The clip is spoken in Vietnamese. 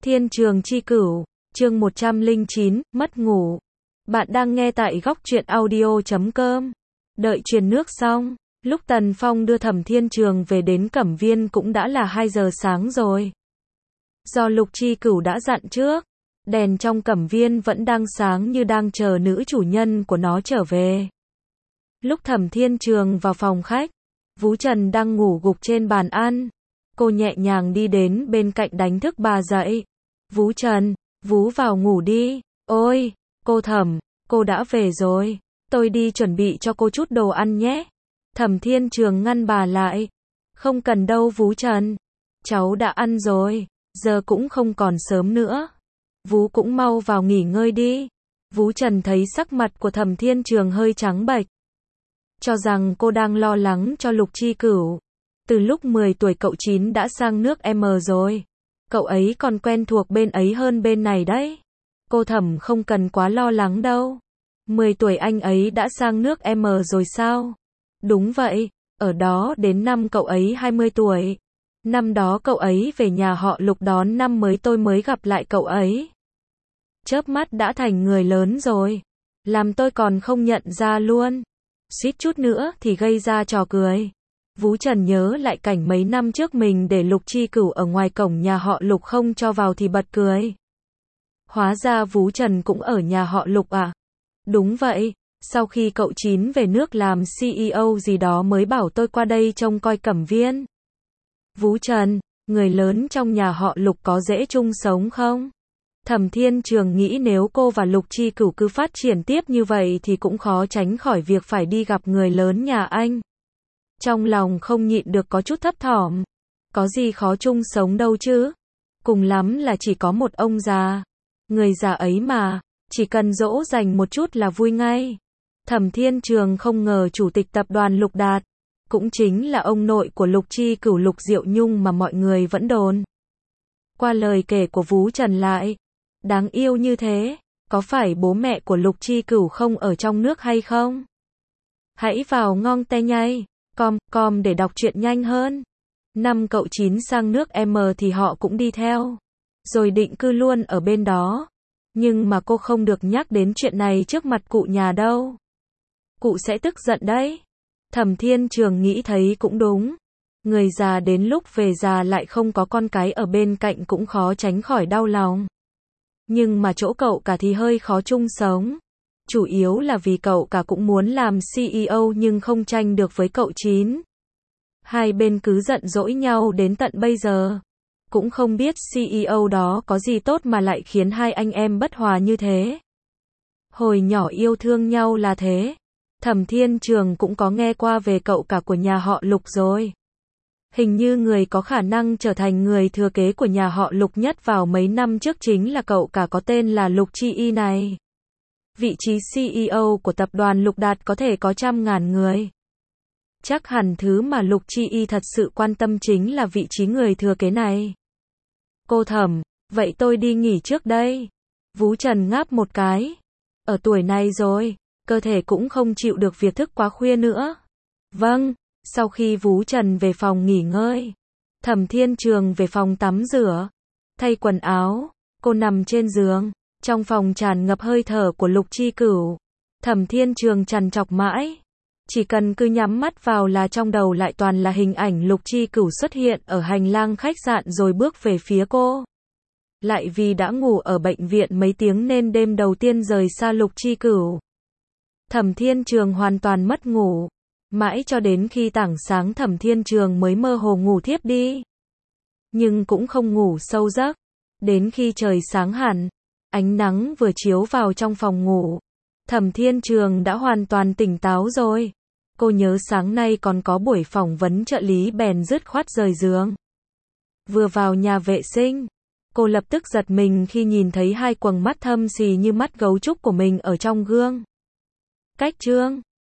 Thiên Trường Chi Cửu, chương 109, mất ngủ. Bạn đang nghe tại góc truyện audio.com. Đợi truyền nước xong, lúc Tần Phong đưa Thẩm Thiên Trường về đến Cẩm Viên cũng đã là 2 giờ sáng rồi. Do Lục Chi Cửu đã dặn trước, đèn trong Cẩm Viên vẫn đang sáng như đang chờ nữ chủ nhân của nó trở về. Lúc Thẩm Thiên Trường vào phòng khách, Vú Trần đang ngủ gục trên bàn ăn. Cô nhẹ nhàng đi đến bên cạnh đánh thức bà dậy. Vú Trần, Vú vào ngủ đi. Ôi, cô Thẩm, cô đã về rồi. Tôi đi chuẩn bị cho cô chút đồ ăn nhé. Thẩm Thiên Trường ngăn bà lại. Không cần đâu Vú Trần. Cháu đã ăn rồi, giờ cũng không còn sớm nữa. Vú cũng mau vào nghỉ ngơi đi. Vú Trần thấy sắc mặt của Thẩm Thiên Trường hơi trắng bệch. Cho rằng cô đang lo lắng cho Lục Chi Cửu. Từ lúc 10 tuổi cậu Chín đã sang nước M rồi. Cậu ấy còn quen thuộc bên ấy hơn bên này đấy. Cô Thẩm không cần quá lo lắng đâu. 10 tuổi anh ấy đã sang nước M rồi sao? Đúng vậy, ở đó đến năm cậu ấy 20 tuổi. Năm đó cậu ấy về nhà họ Lục đón năm mới tôi mới gặp lại cậu ấy. Chớp mắt đã thành người lớn rồi. Làm tôi còn không nhận ra luôn. Suýt chút nữa thì gây ra trò cười. Vú Trần nhớ lại cảnh mấy năm trước mình để Lục Chi Cửu ở ngoài cổng nhà họ Lục không cho vào thì bật cười. Hóa ra Vú Trần cũng ở nhà họ Lục à? Đúng vậy, sau khi cậu Chín về nước làm CEO gì đó mới bảo tôi qua đây trông coi Cẩm Viên. Vú Trần, người lớn trong nhà họ Lục có dễ chung sống không? Thẩm Thiên Trường nghĩ nếu cô và Lục Chi Cửu cứ phát triển tiếp như vậy thì cũng khó tránh khỏi việc phải đi gặp người lớn nhà anh. Trong lòng không nhịn được có chút thấp thỏm. Có gì khó chung sống đâu chứ. Cùng lắm là chỉ có một ông già. Người già ấy mà, chỉ cần dỗ dành một chút là vui ngay. Thẩm Thiên Trường không ngờ chủ tịch tập đoàn Lục Đạt, cũng chính là ông nội của Lục Chi Cửu Lục Diệu Nhung mà mọi người vẫn đồn. Qua lời kể của Vú Trần lại, đáng yêu như thế, có phải bố mẹ của Lục Chi Cửu không ở trong nước hay không? Hãy vào ngon te nhây. Com để đọc truyện nhanh hơn. Năm cậu Chín sang nước M thì họ cũng đi theo. Rồi định cư luôn ở bên đó. Nhưng mà cô không được nhắc đến chuyện này trước mặt cụ nhà đâu. Cụ sẽ tức giận đấy. Thẩm Thiên Trường nghĩ thấy cũng đúng. Người già đến lúc về già lại không có con cái ở bên cạnh cũng khó tránh khỏi đau lòng. Nhưng mà chỗ cậu cả thì hơi khó chung sống. Chủ yếu là vì cậu cả cũng muốn làm CEO nhưng không tranh được với cậu Chín. Hai bên cứ giận dỗi nhau đến tận bây giờ. Cũng không biết CEO đó có gì tốt mà lại khiến hai anh em bất hòa như thế. Hồi nhỏ yêu thương nhau là thế. Thẩm Thiên Trường cũng có nghe qua về cậu cả của nhà họ Lục rồi. Hình như người có khả năng trở thành người thừa kế của nhà họ Lục nhất vào mấy năm trước chính là cậu cả có tên là Lục Chi Y này. Vị trí CEO của tập đoàn Lục Đạt có thể có trăm ngàn người. Chắc hẳn thứ mà Lục Chi Y thật sự quan tâm chính là vị trí người thừa kế này. Cô Thẩm, vậy tôi đi nghỉ trước đây. Vú Trần ngáp một cái. Ở tuổi này rồi, cơ thể cũng không chịu được việc thức quá khuya nữa. Vâng, sau khi Vú Trần về phòng nghỉ ngơi, Thẩm Thiên Trường về phòng tắm rửa, thay quần áo, cô nằm trên giường. Trong phòng tràn ngập hơi thở của Lục Chi Cửu. Thẩm Thiên Trường trằn trọc mãi. Chỉ cần cứ nhắm mắt vào là trong đầu lại toàn là hình ảnh Lục Chi Cửu xuất hiện ở hành lang khách sạn rồi bước về phía cô. Lại vì đã ngủ ở bệnh viện mấy tiếng nên đêm đầu tiên rời xa Lục Chi Cửu, Thẩm Thiên Trường hoàn toàn mất ngủ. Mãi cho đến khi tảng sáng Thẩm Thiên Trường mới mơ hồ ngủ thiếp đi. Nhưng cũng không ngủ sâu giấc. Đến khi trời sáng hẳn, ánh nắng vừa chiếu vào trong phòng ngủ, Thẩm Thiên Trường đã hoàn toàn tỉnh táo rồi. Cô nhớ sáng nay còn có buổi phỏng vấn trợ lý bèn dứt khoát rời giường. Vừa vào nhà vệ sinh, cô lập tức giật mình khi nhìn thấy hai quầng mắt thâm xì như mắt gấu trúc của mình ở trong gương. Cách trương,